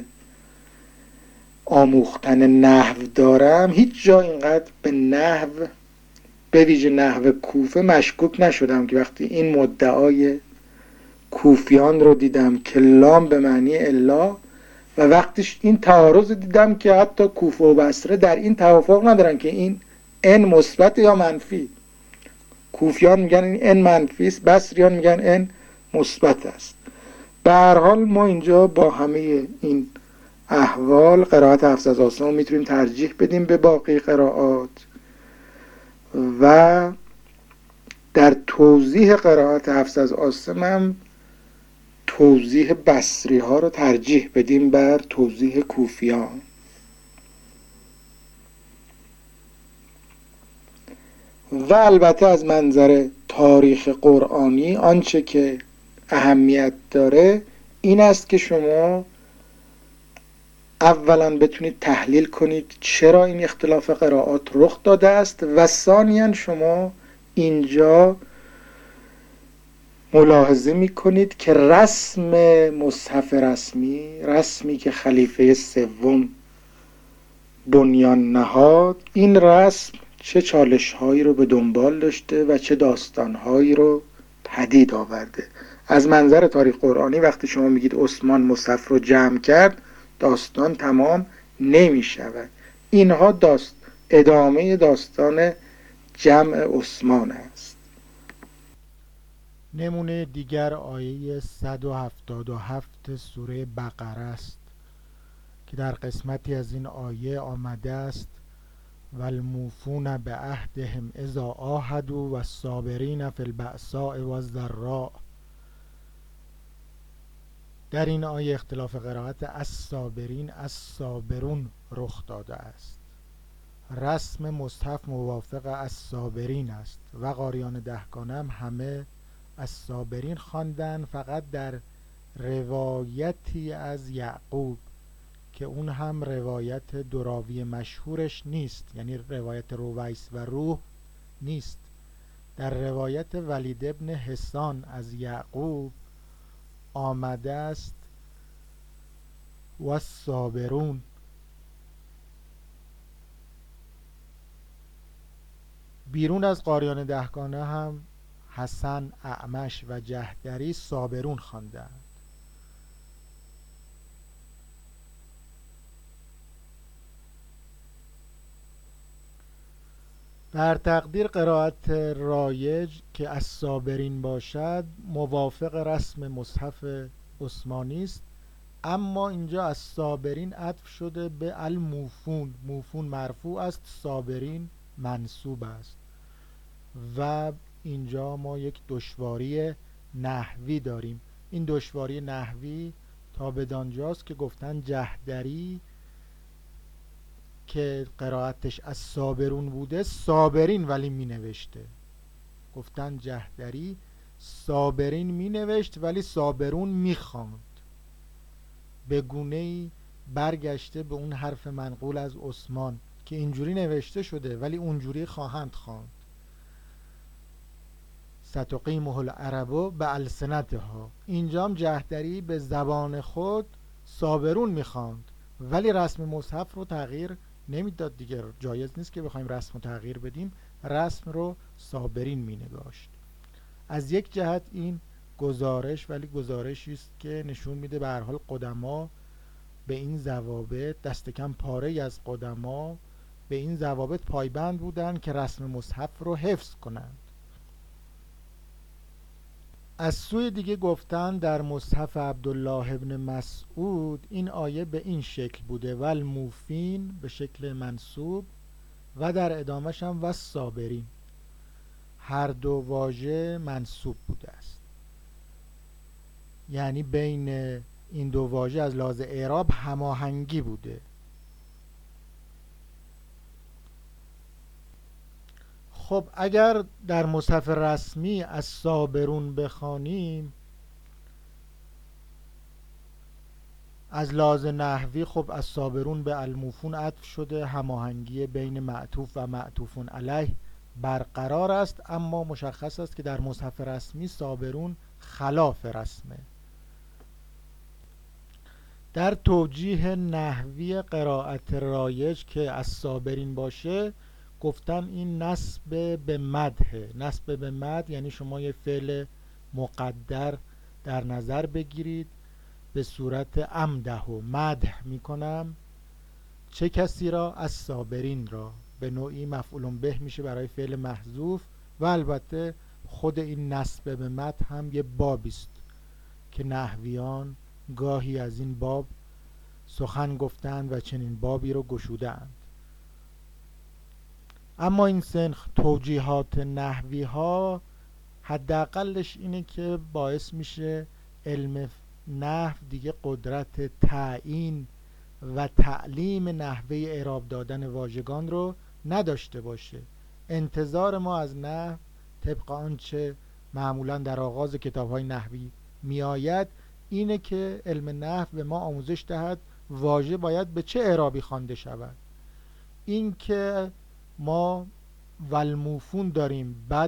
Speaker 2: آموختن نحو دارم، هیچ جا اینقدر به نحو، به ویژه نحو کوفه، مشکوک نشدم که وقتی این مدعای کوفیان رو دیدم که لام به معنی الا، و وقتش این تعارض دیدم که حتی کوفه و بصره در این توافق ندارن که این ان مثبت یا منفی. کوفیان میگن این ان منفی است، بصریان میگن ان مثبت است. به هر حال ما اینجا با همه این احوال قرائت حفص از عاصم رو میتونیم ترجیح بدیم به باقی قرائات، و در توضیح قرائت حفص از عاصم هم توضیح بصری ها رو ترجیح بدیم بر توضیح کوفیان. و البته از منظر تاریخ قرآنی آنچه که اهمیت داره این است که شما اولا بتونید تحلیل کنید چرا این اختلاف قرائات رخ داده است، و ثانیاً شما اینجا ملاحظه میکنید که رسم مصحف رسمی، رسمی که خلیفه سوم بنیان نهاد، این رسم چه چالش هایی رو به دنبال داشته و چه داستان هایی رو پدید آورده. از منظر تاریخ قرآنی وقتی شما میگید عثمان مصحف رو جمع کرد، داستان تمام نمی شود. اینها ادامه داستان جمع عثمان است.
Speaker 1: نمونه دیگر آیه 177 سوره بقره است که در قسمتی از این آیه آمده است والموفون بعهدهم اذا عاهدوا والصابرین فی البأساء والضراء. در این آیه اختلاف قرائت از صابرین از صابرون رخ داده است. رسم مصحف موافق از صابرین است و قاریان دهگانه هم همه از صابرین خواندن، فقط در روایتی از یعقوب که اون هم روایت دوراوی مشهورش نیست، یعنی روایت رویس و روح نیست. در روایت ولید ابن حسان از یعقوب آمده است و الصابرون. بیرون از قاریان دهگانه هم حسن، اعمش و جهدری صابرون خواندند. بر تقدیر قرائت رایج که از صابرین باشد موافق رسم مصحف عثمانی است، اما اینجا از صابرین عطف شده به الموفون. موفون مرفوع است، صابرین منصوب است، و اینجا ما یک دشواری نحوی داریم. این دشواری نحوی تا بدانجاست که گفتن جهدری که قرائتش از صابرون بوده صابرین ولی می نوشته. گفتن جهدری صابرین می نوشت ولی صابرون می خواند. به گونه‌ای برگشته به اون حرف منقول از عثمان که اینجوری نوشته شده ولی اونجوری خواهند خواند. ستقیمه العرب بألسنتها. اینجا هم جهدری به زبان خود صابرون می خواند ولی رسم مصحف رو تغییر نمیداد دیگه. جایز نیست که بخوایم رسم رو تغییر بدیم، رسم رو صابرین می نگاشت. از یک جهت این گزارش ولی گزارشی است که نشون میده به هر حال قدما به این ضوابط، دست کم پاره از قدما به این ضوابط پایبند بودند که رسم مصحف رو حفظ کنند. از سوی دیگه گفتن در مصحف عبدالله ابن مسعود این آیه به این شکل بوده والموفین به شکل منصوب و در ادامهش هم والصابرین، هر دو واژه منصوب بوده است. یعنی بین این دو واژه از لحاظ اعراب هماهنگی بوده. خب اگر در مصحف رسمی از صابرون بخوانیم، از لحاظ نحوی خب از صابرون به الموفون عطف شده، هماهنگی بین معطوف و معطوفون علیه برقرار است، اما مشخص است که در مصحف رسمی صابرون خلاف رسمه. در توجیه نحوی قرائت رایج که از صابرین باشه گفتن این نسب به مدح. نسب به مدح یعنی شما یه فعل مقدر در نظر بگیرید به صورت امده و مدح میکنم چه کسی را؟ از صابرین را. به نوعی مفعول به میشه برای فعل محذوف و البته خود این نسب به مدح هم یه بابی است که نحویان گاهی از این باب سخن گفتند و چنین بابی رو گشودند. اما این سنخ توجیهات نحوی ها حداقلش اینه که باعث میشه علم نحو دیگه قدرت تعیین و تعلیم نحوه اعراب دادن واژگان رو نداشته باشه. انتظار ما از نحو طبق آنچه معمولا در آغاز کتاب‌های نحوی میآید اینه که علم نحو به ما آموزش دهد واژه باید به چه اعرابی خوانده شود. این که ما والموفون داریم بعد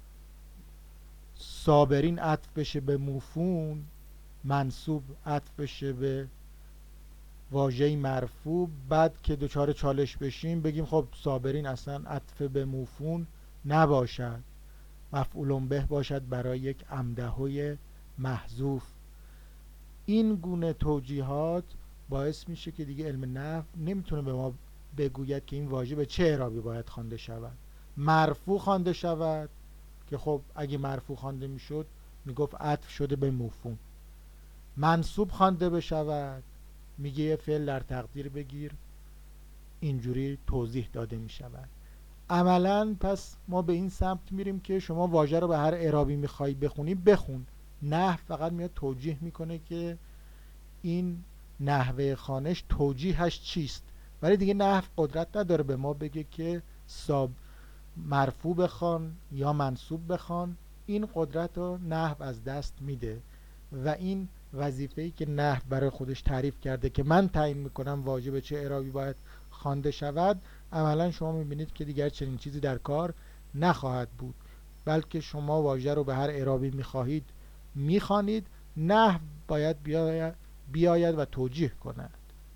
Speaker 1: صابرین عطف بشه به موفون، منصوب عطف بشه به واژه مرفوع، بعد که دچار چالش بشیم بگیم خب صابرین اصلا عطف به موفون نباشد، مفعول به باشد برای یک امدهوی محذوف. این گونه توجیهات باعث میشه که دیگه علم نحو نمیتونه به ما بگوید که این واژه به چه اعرابی باید خوانده شود. مرفوع خوانده شود که خب اگه مرفوع خوانده میشد میگفت عطف شده به موفون. منصوب خوانده بشود میگه یه فعل در تقدیر بگیر، اینجوری توضیح داده میشود. عملا پس ما به این سمت میریم که شما واژه رو به هر اعرابی میخوای بخونی بخون. نحو فقط میاد توجیه میکنه که این نحوه خوانش توجیهش چیست، ولی دیگه نحو قدرت نداره به ما بگه که مرفوع بخوان یا منصوب بخوان. این قدرت رو نحو از دست میده و این وظیفه‌ای که نحو برای خودش تعریف کرده که من تعیین میکنم واژه به چه اعرابی باید خوانده شود، عملا شما میبینید که دیگر چنین چیزی در کار نخواهد بود، بلکه شما واژه رو به هر اعرابی میخواهید میخوانید، نحو باید بیاید و توجیه کند.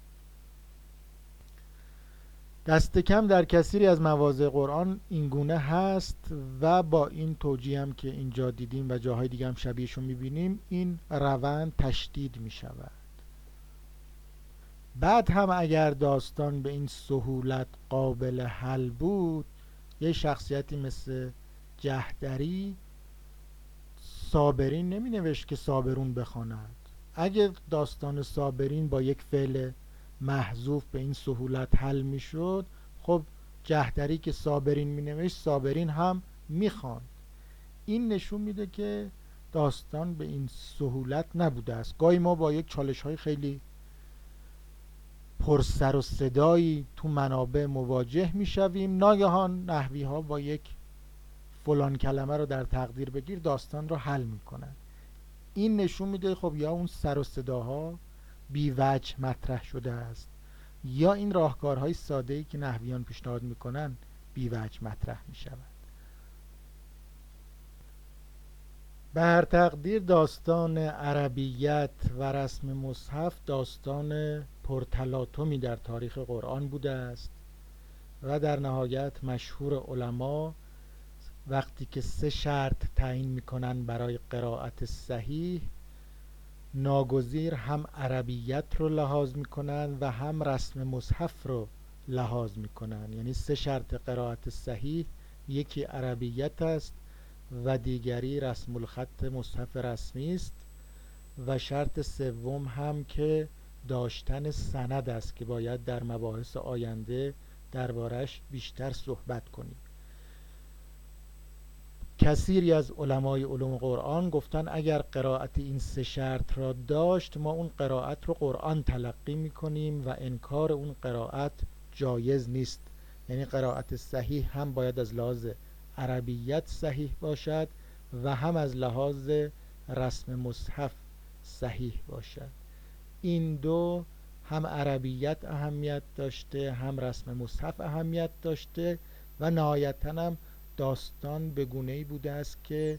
Speaker 1: دست کم در کثیری از مواضع قرآن این گونه هست و با این توجیه هم که اینجا دیدیم و جاهای دیگه هم شبیهشو میبینیم این روند تشدید میشود. بعد هم اگر داستان به این سهولت قابل حل بود، یه شخصیتی مثل جحدری صابرین نمی نوشت که صابرون بخواند. اگه داستان صابرین با یک فعل محذوف به این سهولت حل می شد، خب جحدری که صابرین می نوشت صابرین هم می خواند. این نشون میده که داستان به این سهولت نبوده است. گاهی ما با یک چالش های خیلی پرسر و صدایی تو منابع مواجه می شویم، ناگهان نحوی ها با یک فلان کلمه رو در تقدیر بگیر داستان رو حل می کنن. این نشون میده خب یا اون سر و صداها بی وجه مطرح شده است یا این راهکارهای ساده‌ای که نحویان پیشنهاد میکنن بی وجه مطرح می شود. به هر تقدیر داستان عربیت و رسم مصحف داستان پرتلاطمی در تاریخ قرآن بوده است و در نهایت مشهور علما وقتی که 3 شرط تعیین میکنن برای قرائت صحیح، ناگزیر هم عربیت رو لحاظ میکنن و هم رسم مصحف رو لحاظ میکنن. یعنی 3 شرط قرائت صحیح، یکی عربیت است و دیگری رسم الخط مصحف رسمی است و شرط سوم هم که داشتن سند است که باید در مباحث آینده دربارش بیشتر صحبت کنیم. کثیری از علمای علوم قرآن گفتن اگر قرائت این 3 شرط را داشت ما اون قرائت رو قرآن تلقی میکنیم و انکار اون قرائت جایز نیست. یعنی قرائت صحیح هم باید از لحاظ عربیت صحیح باشد و هم از لحاظ رسم مصحف صحیح باشد. این دو، هم عربیت اهمیت داشته هم رسم مصحف اهمیت داشته و نهایتاً هم داستان به گونه‌ای بوده است که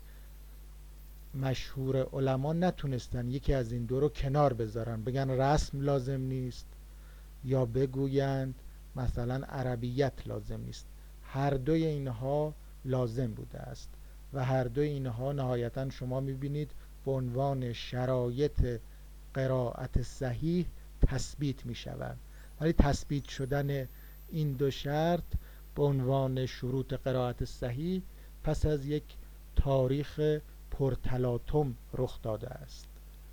Speaker 1: مشهور علما نتونستن یکی از این دو رو کنار بذارن، بگن رسم لازم نیست یا بگویند مثلا عربیت لازم نیست. هر دوی اینها لازم بوده است و هر دوی اینها نهایتاً شما میبینید به عنوان شرایط قرائت صحیح تثبیت میشوند. ولی تثبیت شدن این دو شرط به عنوان شروط قرائت صحیح پس از یک تاریخ پرتلاطم رخ داده است.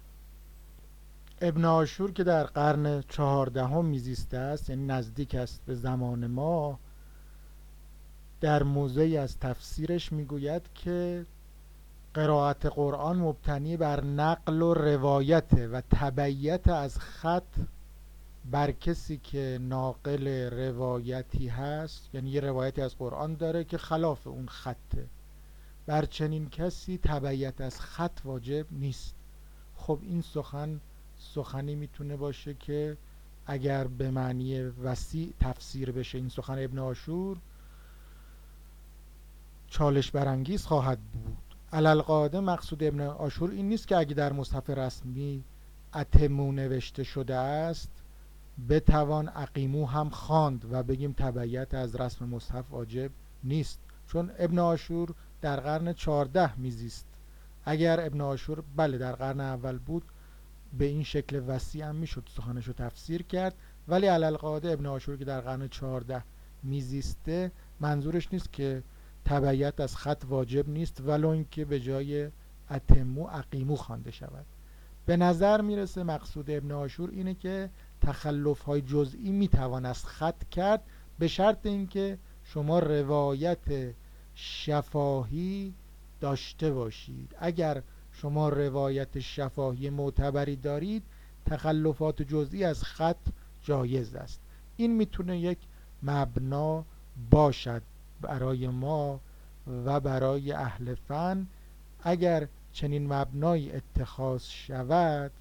Speaker 1: ابن عاشور که در قرن 14 میزیسته است، یعنی نزدیک است به زمان ما، در موضعی از تفسیرش میگوید که قرائت قرآن مبتنی بر نقل و روایت و تبعیت از خط بر کسی که ناقل روایتی هست، یعنی یه روایتی از قرآن داره که خلاف اون خطه، بر چنین کسی تبعیت از خط واجب نیست. خب این سخنی میتونه باشه که اگر به معنی وسیع تفسیر بشه این سخن ابن عاشور چالش برانگیز خواهد بود. علالقاعده مقصود ابن عاشور این نیست که اگه در مصحف رسمی اتمو نوشته شده است بتوان اقیمو هم خواند و بگیم تبعیت از رسم مصحف واجب نیست، چون ابن عاشور در قرن 14 میزیست. اگر ابن عاشور بله در قرن اول بود به این شکل وسیع هم میشد سخنشو تفسیر کرد، ولی علالقاعده ابن عاشور که در قرن 14 میزیسته منظورش نیست که تبعیت از خط واجب نیست ولو اینکه به جای اتمو اقیمو خوانده شود. به نظر میرسه مقصود ابن عاشور اینه که تخلف‌های جزئی میتوان از خط کرد به شرط اینکه شما روایت شفاهی داشته باشید. اگر شما روایت شفاهی معتبری دارید تخلفات جزئی از خط جایز است. این میتونه یک مبنا باشد برای ما و برای اهل فن. اگر چنین مبنایی اتخاذ شود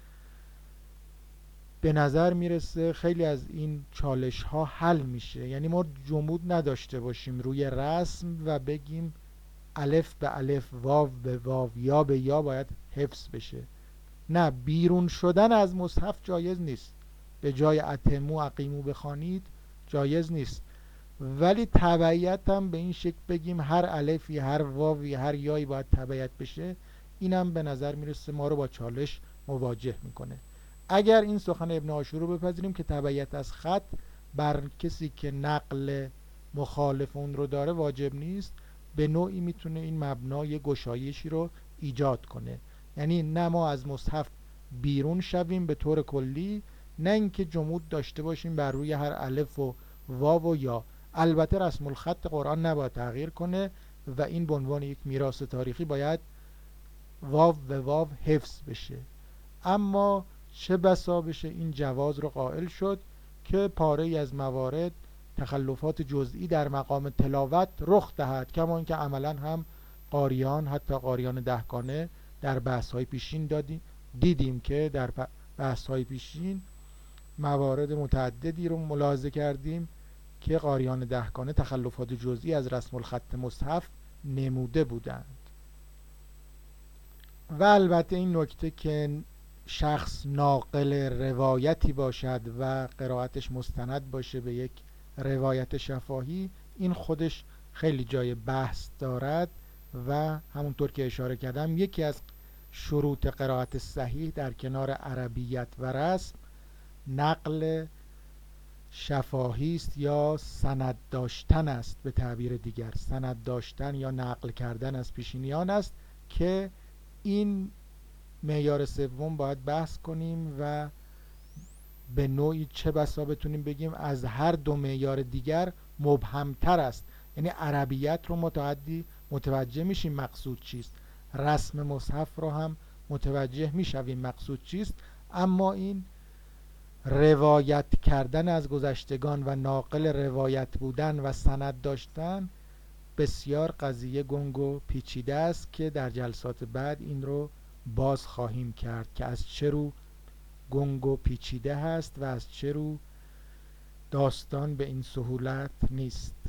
Speaker 1: به نظر میرسه خیلی از این چالش ها حل میشه. یعنی ما جمود نداشته باشیم روی رسم و بگیم الف به الف واو به واو یا به یا باید حفظ بشه. نه، بیرون شدن از مصحف جایز نیست، به جای اتمو اقیمو بخوانید جایز نیست، ولی تبعیت هم به این شکل بگیم هر الفی هر واوی هر یایی باید تبعیت بشه، اینم به نظر میرسه ما رو با چالش مواجه میکنه. اگر این سخن ابن عاشور رو بپذیریم که تبعیت از خط بر کسی که نقل مخالف اون رو داره واجب نیست، به نوعی میتونه این مبنای گشایشی رو ایجاد کنه. یعنی نه ما از مصحف بیرون شویم به طور کلی، نه اینکه جمود داشته باشیم بر روی هر الف و واو و یا. البته رسم الخط قرآن نباید تغییر کنه و این به عنوان یک میراث تاریخی باید واو به واو حفظ بشه. اما چه بسا بشه این جواز رو قائل شد که پاره از موارد تخلفات جزئی در مقام تلاوت رخ دهد، کما اینکه عملا هم قاریان حتی قاریان دهگانه در بحث‌های پیشین دیدیم که در بحث‌های پیشین موارد متعددی رو ملاحظه کردیم که قاریان دهگانه تخلفات جزئی از رسم الخط مصحف نموده بودند. و البته این نکته که شخص ناقل روایتی باشد و قرائتش مستند باشه به یک روایت شفاهی، این خودش خیلی جای بحث دارد و همونطور که اشاره کردم یکی از شروط قرائت صحیح در کنار عربیت و رسم نقل شفاهی است یا سند داشتن است. به تعبیر دیگر سند داشتن یا نقل کردن از پیشینیان است که این معیار سوم باید بحث کنیم و به نوعی چه بسا بتونیم بگیم از هر دو معیار دیگر مبهمتر است. یعنی عربیت رو متوجه میشیم مقصود چیست، رسم مصحف رو هم متوجه میشویم مقصود چیست، اما این روایت کردن از گذشتگان و ناقل روایت بودن و سند داشتن بسیار قضیه گنگ و پیچیده است که در جلسات بعد این رو باز خواهیم کرد که از چه رو گنگ و پیچیده هست و از چه رو داستان به این سهولت نیست.